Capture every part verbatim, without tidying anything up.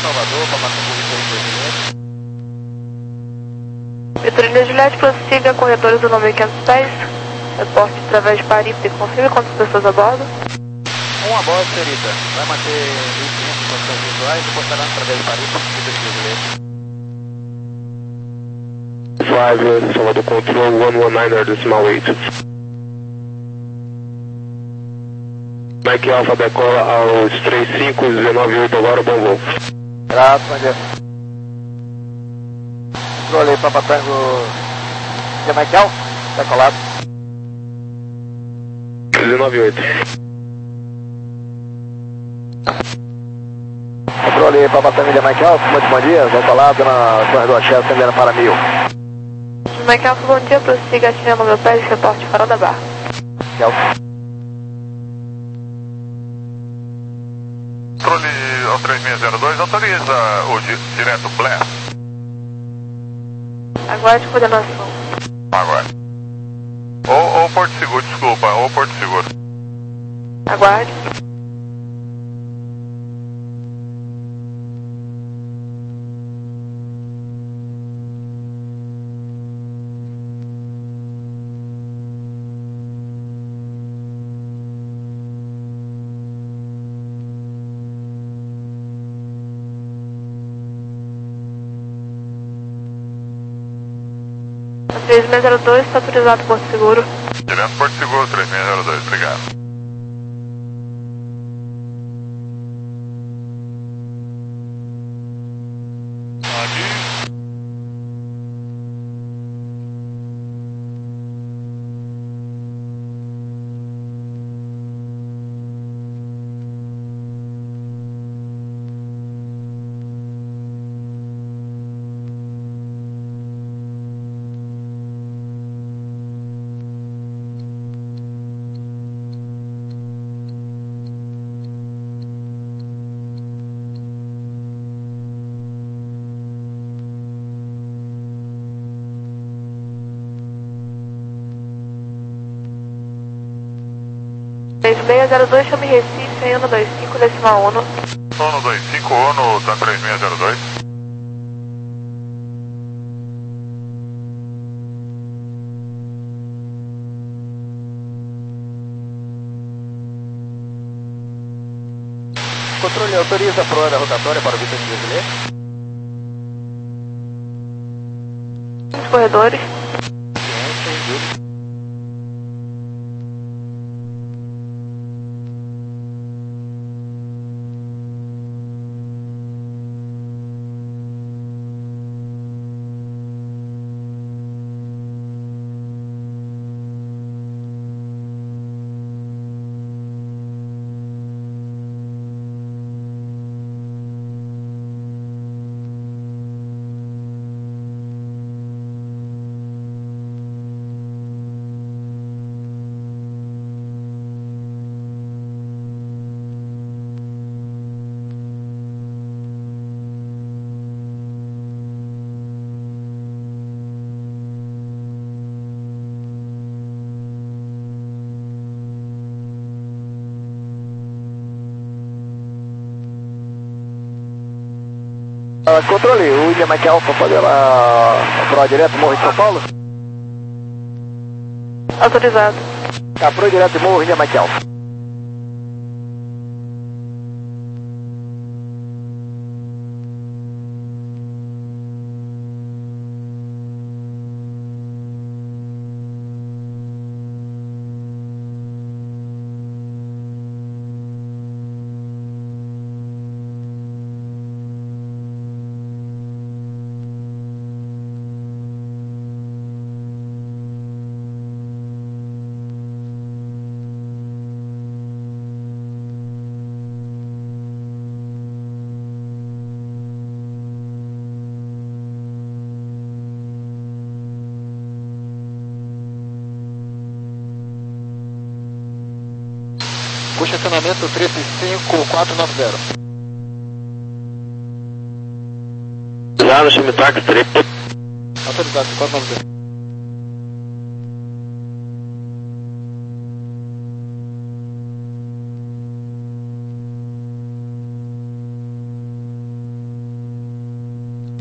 Salvador, para bater por Vitorino. Vitorino Juliette, prossiga corredores do nome quinhentos pés. Reporte através de Paris e confirme quantas pessoas a bordo. Um a bordo, senhorita. Vai manter mil e quinhentas condições visuais e postará através de Paris, Vitorino Juliette. five, Salvador Control, one one nine, decimal eight. Mike Alpha decola aos três cinco, dezenove oito agora, bom voo. Graças, bom dia. Controle Papa Tango de Mike Alpha, decolado. dezenove oito. Controle Papa Tango de Mike Alpha, muito bom dia, decolado na corredor Shell, atendendo para mil. Mike Alpha, bom dia, prossiga atingindo meu pé, reporte fora da barra. Alpha. Controle ao três seis zero dois, autoriza o di direto Blast. Aguarde coordenação. Agora. Ou, ou Porto Seguro, desculpa, ou Porto Seguro. Aguarde. três seis zero dois, está autorizado Porto Seguro. Direto Porto Seguro, três seis zero dois, obrigado. Aqui. três seis zero dois, chame Recife, em um dois cinco, decimal um. um dois cinco, ONU, tá três seis zero dois. Controle autoriza a prova rotatória para o Vitorino Juliette. Os corredores. Uh, controle, o William Mike Alpha fazer a, a prova direto Morro de São Paulo? Autorizado. A prova direto Morro, William Mike Alpha. Puxa acionamento três seis cinco quatro nove zero. Já no chame táxi, três. Autorizado, quatro nove zero.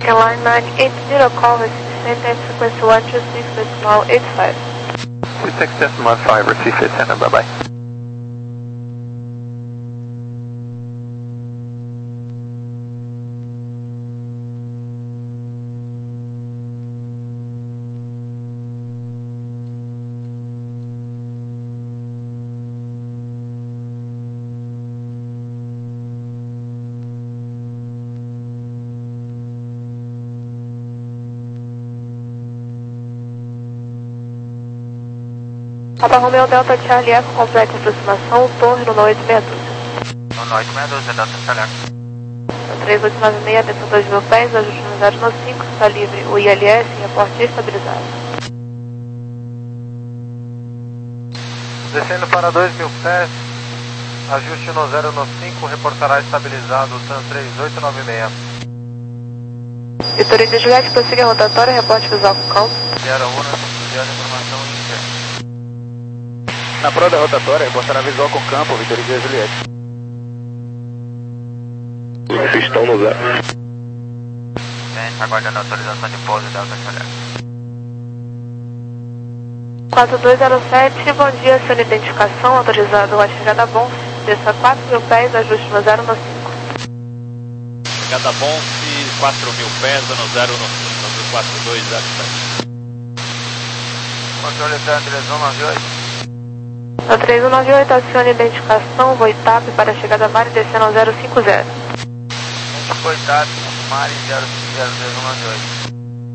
Line nine eight zero, call receive same frequency one two six decimal eight five. two six decimal five, receive it, send bye bye. Papa Romeo Delta Charlie Echo, completa aproximação, torre no oito seis dois. No oito seis dois, Delta Charlie Echo. três oito nove seis, descendo dois mil pés, ajuste no zero nove cinco, está livre o I L S e reporte estabilizado. Descendo para dois mil pés, ajuste no zero nove cinco, reportará estabilizado, TAM três oito nove seis. Vitorino de Juliette, prossiga a rotatória, reporte visual com calma. zero um, enviando informação interna. Na prova da rotatória, reportará visual com campo, Vitorino de Juliette. Pistão no zero. Bem, aguardando a autorização de pouso Delta Charlie. quatro dois zero sete, bom dia, sua identificação, autorizado a chegada bom, desça quatro mil pés, ajuste no zero nove cinco. Chegada bom, quatro mil pés, no zero nove cinco, quatro dois zero sete. Controle da três um nove oito. No três um nove oito, acione identificação, voo TAP para a chegada Mari, descendo ao zero cinco zero. Foi TAP, Mari zero cinco zero três um nove oito.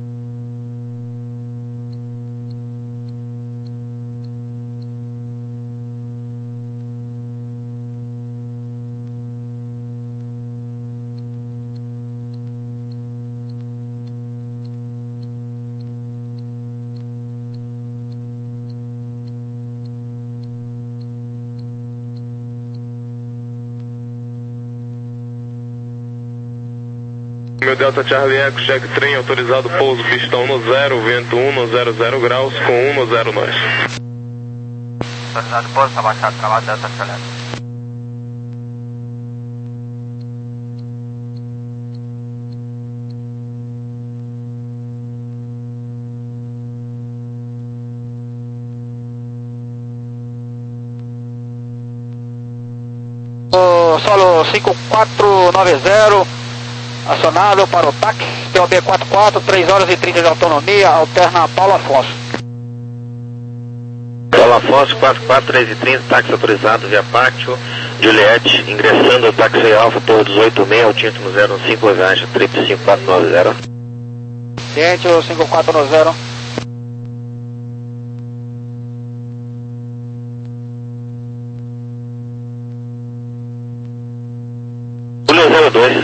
Meu Delta Charlie Echo, cheque trem, autorizado pouso, pistão no zero, vento um no zero zero graus, com um no zero nós. Autorizado pouso, tá baixado, travado Delta Charlie Echo. O solo cinco quatro nove zero, acionado para o T A C, T O B quatro quatro, três horas e trinta de autonomia, alterna Paulo Afonso. Paulo Afonso, quatro quatro, três e trinta, táxi autorizado via pátio, Juliette, ingressando o táxi Alfa, Torre dezoito seis, altinto no zero cinco, viagem, triplo cinco quatro nove zero. Ciente, o cinco quatro nove zero. Julio zero dois.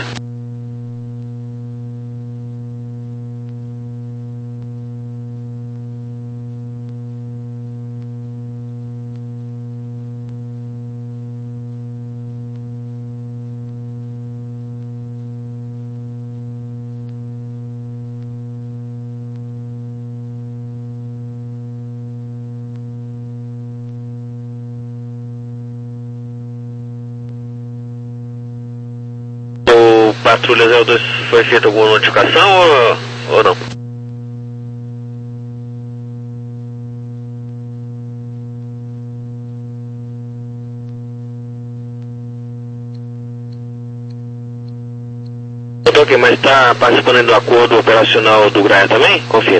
Patrulha zero dois, foi feita alguma notificação ou, ou não? Ok, mas está participando do acordo operacional do Graia também? Confirma.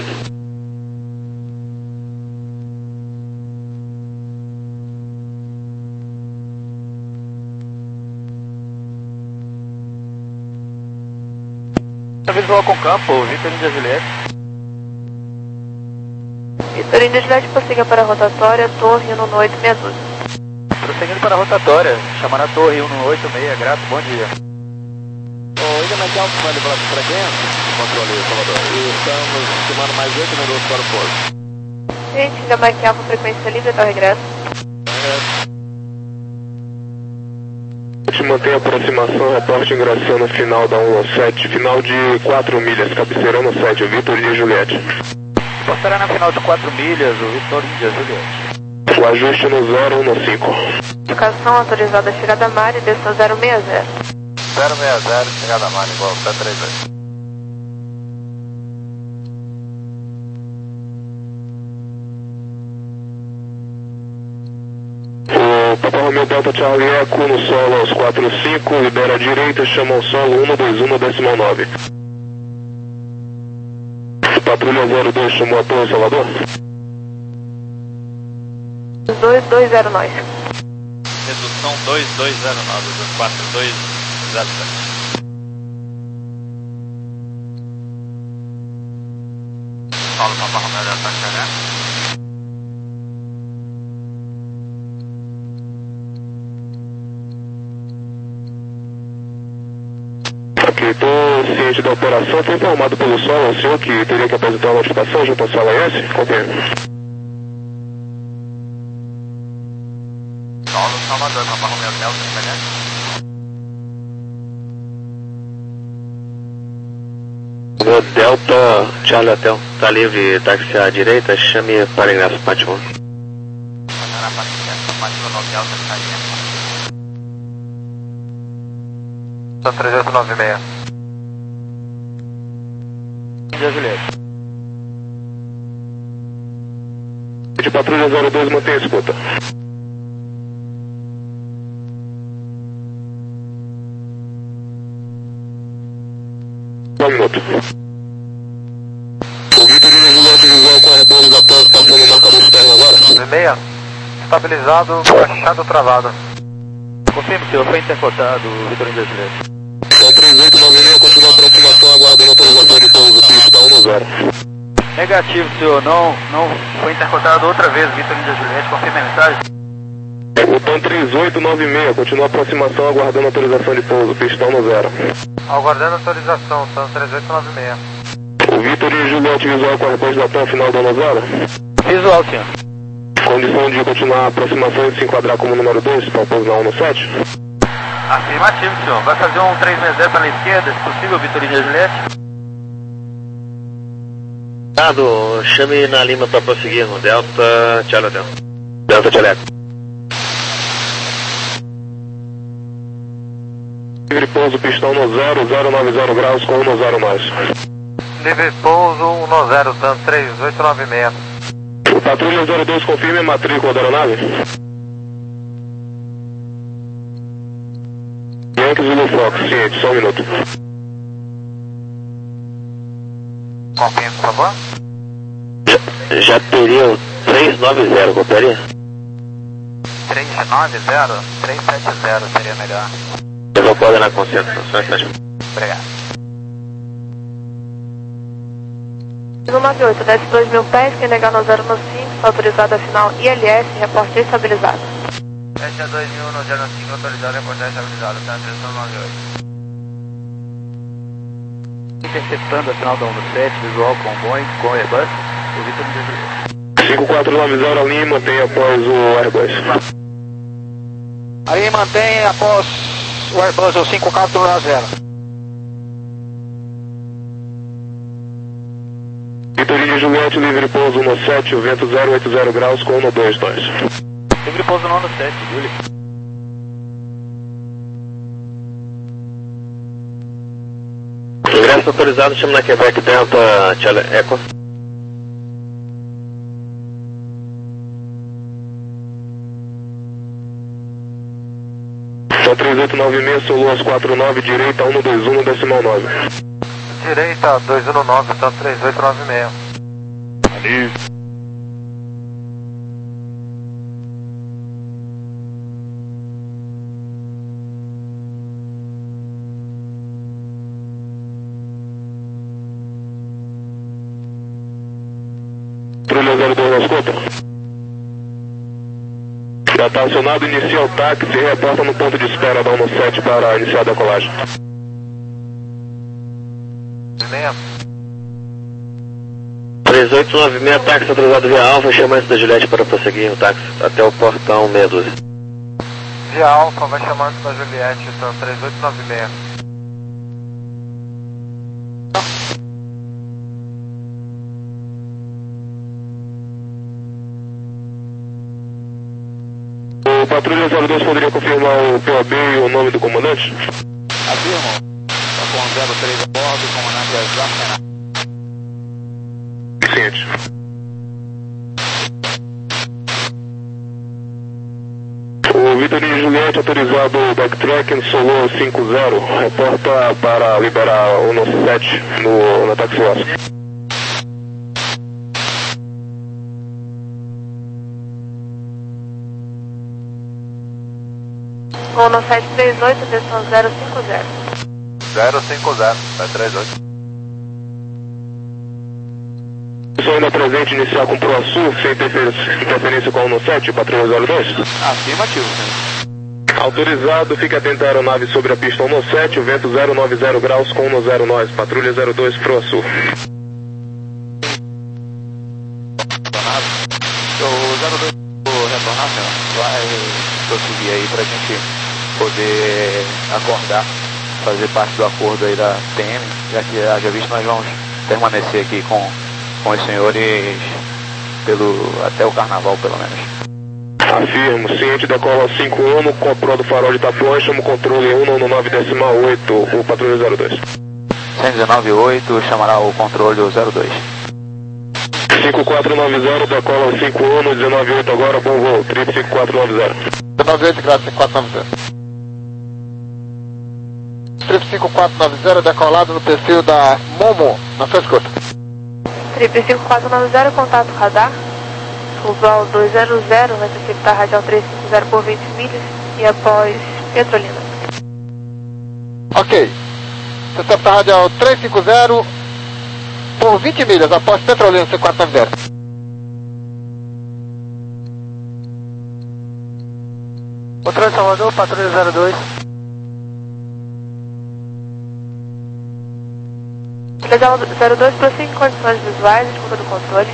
Visual com campo, Vitorino de Juliette. Vitorino de Juliette, prossiga para a rotatória, torre um no oito seis dois. Prosseguindo para a rotatória, chamando a torre um no oito seis, grato, bom dia. Ô, Ilha Metal, comando para para dentro, controle Salvador, e estamos estimando mais oito minutos para o pouso. Gente, ainda mais que alfa, frequência livre até o regresso. A gente mantém a aproximação, reporte ingressando final da um sete, final de quatro milhas, cabeceirando sete, o Vitorino de Juliette. Postará na final de quatro milhas, o Vitorino de Juliette. O ajuste no zero um cinco. Indicação autorizada chegada Mari, desça zero seis zero. zero seis zero, chegada Mari, igual, tá três oito. Papa Romeo Delta Charlie Eco no solo aos quatro cinco, libera a direita, chama o solo um dois um no decimal nove. Patrulha zero dois chamou a torre Salvador. dois dois zero nove. Redução dois dois zero nove, dos quatro dois zero sete. Solo Papa Romeo Delta Charlie. Ok, estou ciente da operação, foi informado pelo solo ao senhor que teria que apresentar uma notificação junto ao sala S? Confirme. Solo Salvador, Papa Romeo Delta Charlie. O Delta Charlie Hotel, está livre, táxi à direita, chame para ingresso Pátio. Para Pátio no Delta Charlie. São trezentos e noventa e seis. Índia Juliette. De patrulha zero dois, mantém a escuta. Um minuto. O Vitor de Juliette visual com a rebordo da torre passando no marcador externo agora. nove seis. Estabilizado, fechado, travado. Confirme, senhor, foi intercortado, Vitor Índia Juliette. Então três oito nove seis, continua a aproximação, aguardando a autorização de pouso, pista um no zero. Negativo, senhor, não, não foi intercortado outra vez, Vitor Índia Juliette, confirme a mensagem. O T A M três oito nove seis, continua a aproximação, aguardando a autorização de pouso, pista um no zero. Aguardando autorização, T A M três oito nove seis. O Vitor e Juliette visual com a rebordo da torre final do no zero. Visual, senhor. Condição de continuar a aproximação e se enquadrar como número dois, para pouso na um no sete. Afirmativo, senhor. Vai fazer um três seis zero pela esquerda, se possível, Vitor Índia Juliette? Dado, chame na Lima para prosseguir no Delta Charlie Hotel. Delta Charlie. Livre pouso, pistão no zero, zero nove zero graus com um no zero mais. Livre pouso, um no zero, T A M três oito nove seis. O patrulha zero dois confirme a matrícula da aeronave. Yankee Zulu Fox, ciente, só um minuto. Confirme, por favor. Já, já teria o três nove zero, copiaria? três nove zero, três sete zero seria melhor. Eu vou coordenar com você, só um instante. Obrigado. um nove oito, desce dois mil pés, quem negar no zero no cinco, está autorizado a final I L S, reporte estabilizado. S A dois mil no zero cinco, autorizado, reportagem estabilizado, T A M três nove oito. Interceptando a final da um no sete, visual com Boeing, com Airbus, o Vitor Índia Juliette. cinco quatro nove zero, Lima, mantém após o Airbus. Aí mantém após o Airbus, o cinco quatro nove zero. Vitor Índia Juliette, livre pouso no sete, o vento zero oito zero graus com um no dois dois. Livre pouso no sete, Júlio. Ingresso autorizado, chama na Quebec Delta Charlie Echo. Só três oito nove seis, Solo aos quatro nove, direita um dois um no decimal nove. Direita, dois um nove, T A M três oito nove seis. Ali. Patrulha zero dois na escuta. Já está acionado, inicia o táxi e reporta no ponto de espera da um no sete para iniciar a decolagem. três oito nove seis, táxi autorizado via Alfa, chama antes da Juliette para prosseguir o táxi até o portão seis doze. Via Alfa, vai chamar antes da Juliette, T A M três oito nove seis. O patrulha zero dois poderia confirmar o P O B e o nome do comandante? Afirmo. Está com zero três a bordo, comandante é Jacques. Vicente. Juliette, autorizado o backtracking, Solo cinco zero, reporta para liberar o nosso sete no, no táxi Oscar. Voo no sete três oito, atenção zero cinco zero. zero cinco zero, sete três oito. Pessoal ainda presente, iniciar com Pro Sul, sem interferência, interferência com a um sete, patrulha zero dois. Afirmativo, senhor. Autorizado, fica atento à aeronave sobre a pista um sete, vento zero nove zero graus com um zero nós, patrulha zero dois Pro Sul. O zero dois vou retornar, senhor. Vai prosseguir aí pra gente poder acordar, fazer parte do acordo aí da T M, já que haja visto nós vamos permanecer aqui com, com os senhores pelo, até o carnaval, pelo menos. Afirmo, ciente da cola cinco um, comprou do farol de Itapuã, chama o controle um nove nove decimal oito, o patrulha zero dois. cento e dezenove oito, chamará o controle zero dois. cinco quatro nove zero da cola cinco um, no dezenove oito agora, bom voo, trip cinco quatro nove zero. dezenove oito, graças, cinco quatro nove zero. Trip cinco quatro nove zero, decolado no perfil da Momo, na sua escuta. Trip cinco quatro nove zero, contato radar. Global dois zero zero, vai interceptar radial trezentos e cinquenta por vinte milhas e após Petrolina. Ok. Interceptar radial trezentos e cinquenta por vinte milhas após Petrolina cinco quatro nove zero. Controle Salvador, patrulha zero dois. Patrulha zero dois, prossiga em condições visuais, escuta do controle.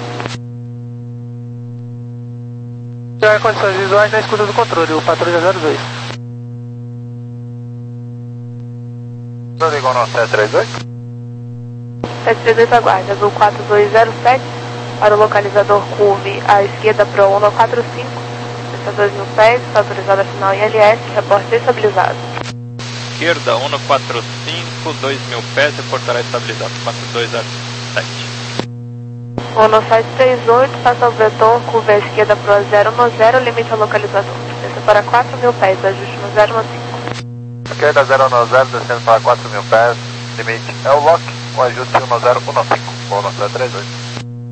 Já em condições visuais na escuta do controle, o patrulha zero dois. Ligou no sete três oito? sete três oito aguarde, azul quatro dois zero sete, para o localizador curve à esquerda Pro um quatro cinco, está dois mil pés, está autorizado a final I L S, reporte estabilizado. Esquerda um quatro cinco, dois mil pés, reportará estabilizado, quatro dois zero sete. Voo no sete três oito, passa o vetor, curva à esquerda Pro zero um zero, limite ao localizador, descendo para quatro mil pés, ajuste no zero um cinco. Esquerda zero um zero, descendo para quatro mil pés, limite é o lock, o ajuste um zero um cinco, voo no sete três oito.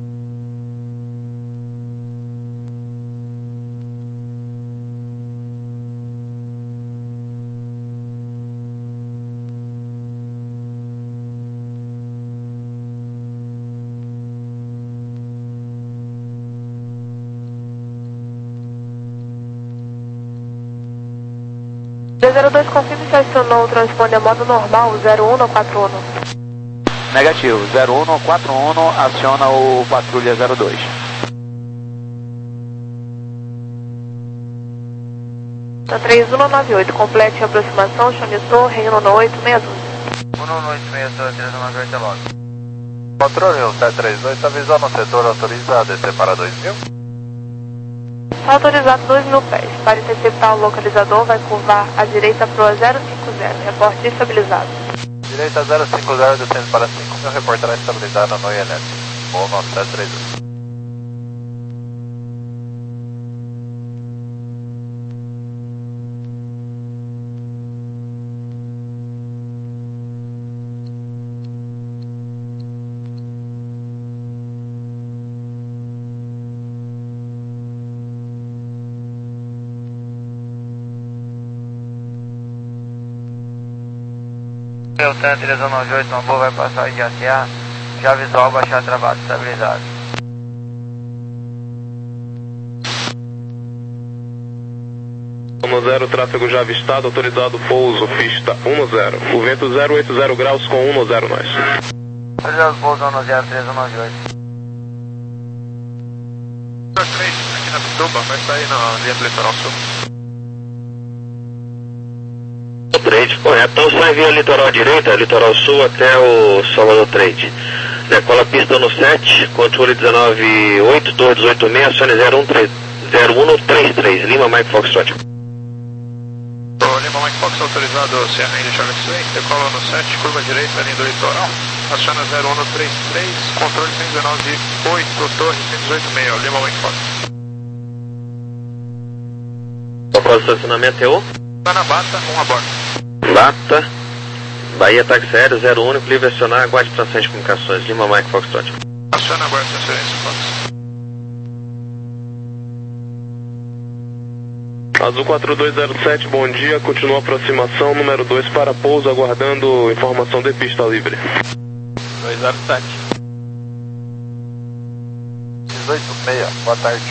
zero dois, confirme se acionou o transponder modo normal, zero um quatro um. Negativo, zero um quatro um, aciona o patrulha zero dois. Na três um nove oito, complete a aproximação, Chonitor, Reino no oito seis dois. um oito seis dois, três nove oito, logo. Controle sete três oito, avisou no setor, autoriza a descer para dois mil. Está autorizado dois mil pés. Para interceptar o localizador, vai curvar à direita Pro zero cinco zero, reporte estabilizado. Direita zero cinco zero, descendo para cinco mil, reportará estabilizada no I L S. Voo no sete três oito. O três um nove oito, uma boa vai passar de A T A, já visual, baixar travado, estabilizado. um zero, tráfego já avistado, autorizado pouso, pista um zero. O vento zero oito zero graus com um zero nós. Autorizado pouso um zero, três um nove oito. Aqui na Pituba, vai sair na linha do litoral sul. Trade, correto. Então sai via litoral direita, litoral sul até o Salvador Trade. Decola a pista no sete, controle dezenove oito, dois dezoito seis, acione zero um três três, Lima Mike Foxtrot. Lima Mike Fox, autorizado Serra Indy Charlie X-Ray, decola no sete, curva direita, linha do litoral, aciona zero um três três, controle cento e dezenove oito, torre cento e dezoito seis, Lima Mike Fox. O próximo estacionamento é o? Tá na Bata, um a bordo. Bata, Bahia Táxi Aéreo, zero único, livre acionar, aguarde transferência de comunicações, Lima Mike Foxtrot. Aciona agora a transferência, Fox. Azul quatro dois zero sete, bom dia, continua a aproximação, número dois para pouso, aguardando informação de pista livre. dois zero sete. dezoito seis, boa tarde.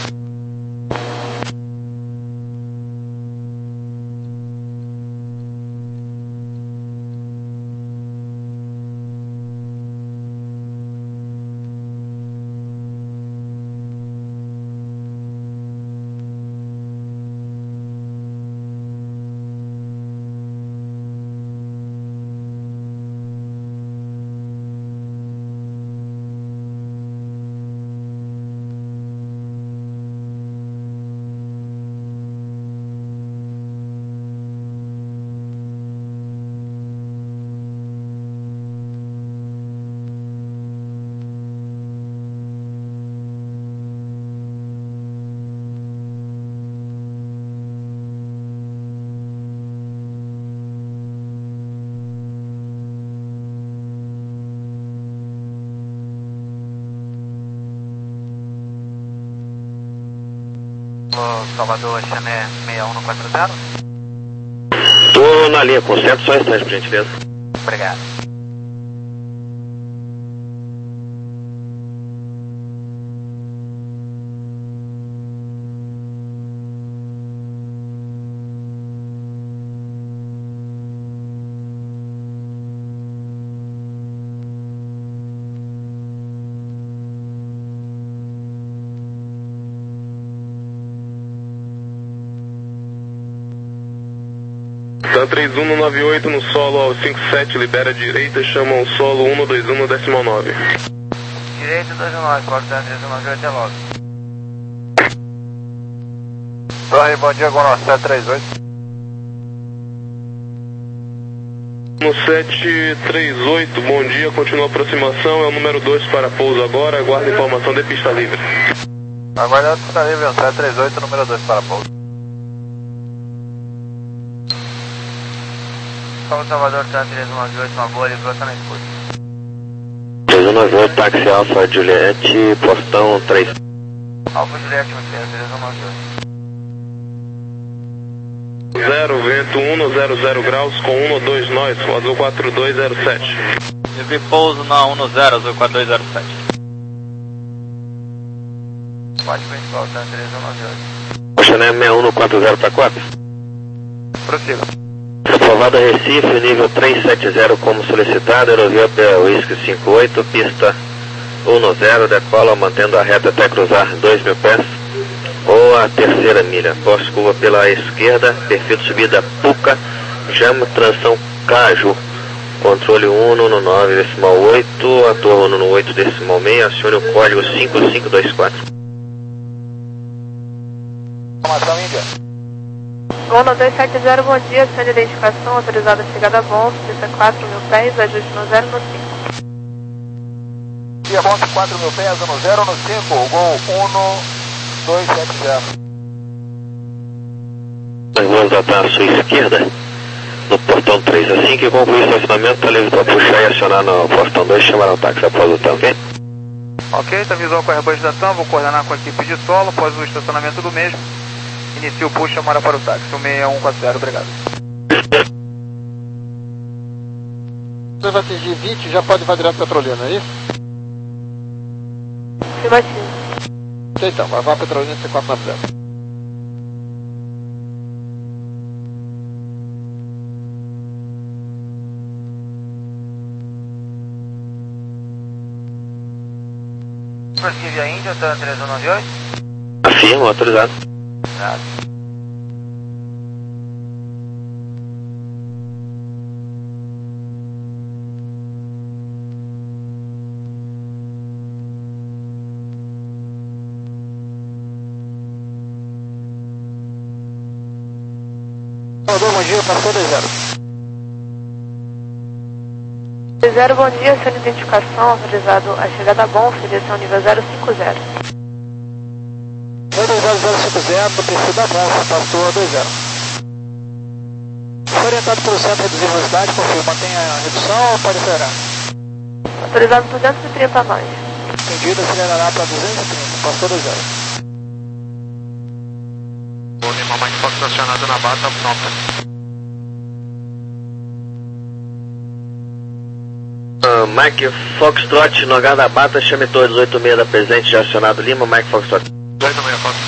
Salvador, Chané seis um quatro zero. Tô na linha, conserto só instante, por gentileza. Obrigado. Da três um no nove oito no solo ao cinco sete, libera a direita, chama o solo um dois um no decimal nove. Direito dois um nove, porta três um nove oito, é logo. Torre, bom dia, Gol sete três oito. No sete três oito, bom dia, continua a aproximação, é o número dois para pouso agora, aguarda informação de pista livre. Aguardando pista livre, sete três oito, número dois para pouso. Salvador, três um nove oito, uma boa, livrou, tá na escuta. três um nove oito, táxi Alfa Juliette, postão três. Alfa Juliette, três um nove oito. zero, vento um no zero zero graus com um no dois nós, o Azul quatro dois zero sete. Livre pouso na um no zero, Azul quatro dois zero sete. Pode principal, tá três um nove oito. Chané seis um no quatro zero para quatro. Prossiga. Aprovado Recife, nível trezentos e setenta como solicitado, aerovia Whisky cinco oito, pista um no zero, decola mantendo a reta até cruzar dois mil pés, ou a terceira milha, posto curva pela esquerda, perfil de subida Puca, chama transição Caju, controle um no nove decimal oito, a torre um no oito decimal seis, acione o código cinco cinco dois quatro. Informação Índia. Gol dois sete zero, bom dia, sem identificação, autorizada a chegada a bom, pista quatro mil pés, ajuste no zero no cinco. Dia Ponte quatro mil pés, no zero no cinco, Gol um dois sete zero. Nós vamos atar à sua esquerda, no portão três, assim que concluir o estacionamento, está livre para puxar e acionar no portão dois, chamar o táxi após o tempo, ok? Ok, tá visual com a reposição, vou coordenar com a equipe de solo, após o estacionamento do mesmo. Inicia o push, chamada para o táxi, seis um quatro zero, obrigado. Você vai atingir vinte, já pode ir direto para Petrolina, é isso? Afirmativo. Ok, então, vai para Petrolina C quatro nove zero. Prosseguir a Índia, tá três um nove oito. Afirma, autorizado. Nada. Salvador, bom dia, passou dois zero. dois zero, bom dia, sem identificação, autorizado a chegada a bom, direção nível zero cinco zero. dois zero zero cinco zero, descida bom, passou dois zero. orientado pelo centro a reduzir a velocidade, confio. Mantenha a redução ou pode acelerar? Autorizado duzentos e trinta nós. Entendido, acelerará para duzentos e trinta, passou do zero. O Lima Mike Fox acionado na bata, pronta. Uh, Mike Foxtrot, no H da Bata, chame todos, oito seis da presente, já acionado Lima, Mike Foxtrot. oito seis, Fox.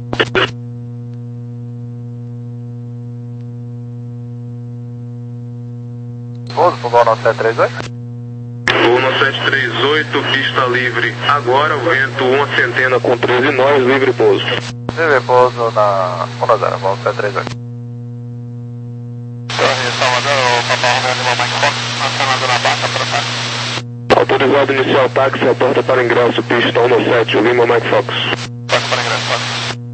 Pouso, Fogão nove sete três oito. Voo nove sete três oito, pista livre. Agora, vento uma centena com treze nós, livre pouso. Livre pouso na um zero, nove sete três oito. Torre Salvador, Papai Romeo Lima Mike Fox, acionado na bata, para táxi. Autorizado inicial táxi, a porta para ingresso, pista um sete, Lima Mike Fox. Porta para ingresso, Fox.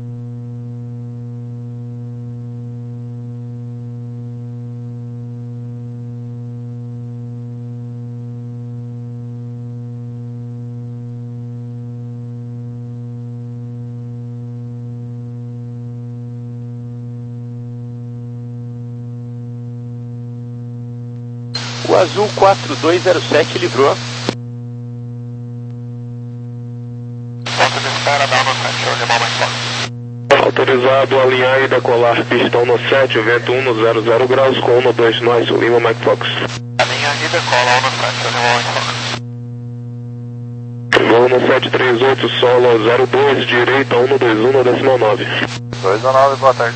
O Azul quatro dois zero sete livrou. Ponto de espera da um sete, Lima Mike Fox. Autorizado alinhar e decolar, pista um sete, vento um zero zero graus com um dois nós, Lima Mike Fox. Alinha e decola um sete, Lima Mike Fox. Voo no sete três oito, solo zero dois, direita um dois um, decimal nove. dois nove, boa tarde.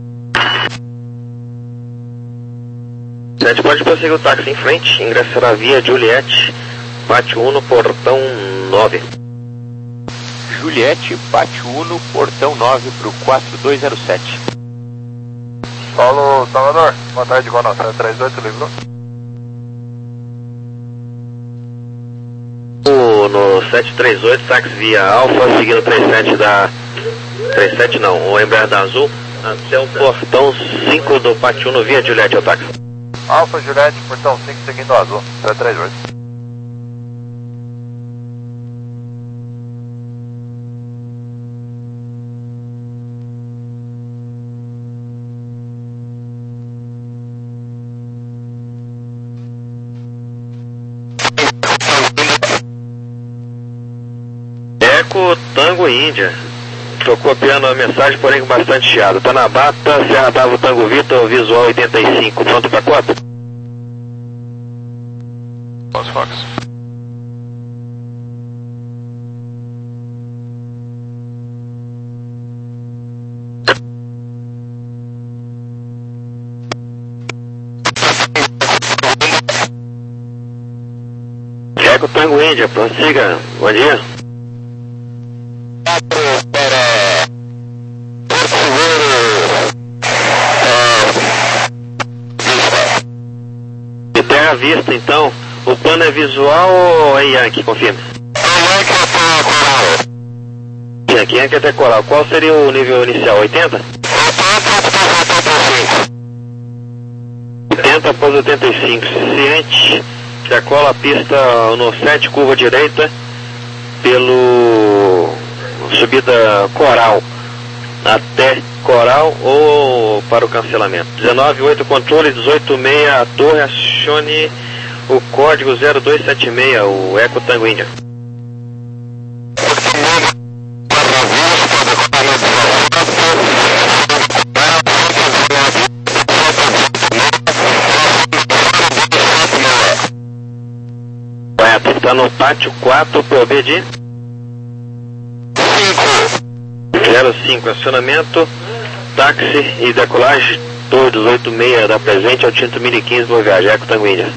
sete, pode prosseguir o táxi em frente, ingressará via Juliette, pátio um, portão nove. Juliette, pátio um, portão nove para o quatro dois zero sete. Solo Salvador, boa tarde, igual nove sete três oito, livrou. No sete três oito, táxi via Alfa, seguindo trinta e sete da... trinta e sete não, o Embraer da Azul, até o portão cinco do pátio um via Juliette, é o táxi. Alfa Juliette, portão cinco, seguindo o Azul, sete três oito. Eco Tango Índia. Estou copiando a mensagem, porém com bastante chiado. Tá na Bata, Serra Bravo Tango Vitor, visual oitenta e cinco. Pronto para cota? Fox Fox. Eco Tango Índia, prossiga. Bom dia. De terra à vista, então, o plano é visual ou é Yankee? Confirme. Yankee, Yankee até coral. Qual seria o nível inicial? oitenta? oitenta após oitenta e cinco. Ciente, decola a pista no sete, curva direita, pelo subida Coral até Coral ou para o cancelamento. dezenove oito controle, dezoito seis a torre, acione o código zero dois sete seis, o Eco Tango Índia. Correto, está no pátio quatro, P O B de zero cinco, acionamento, táxi e decolagem, torre dezoito seis da presente, ao Tinto mil e quinze, boa viagem, Eco Tango Índia.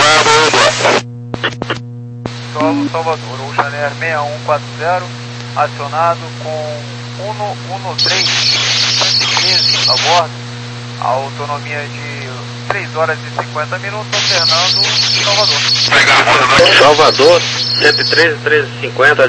Solo Salvador, o Janeiro seis um quatro zero, acionado com um um três, cento e treze a bordo, a autonomia de três horas e cinquenta minutos, alternando Salvador. Salvador, cento e treze, treze e cinquenta.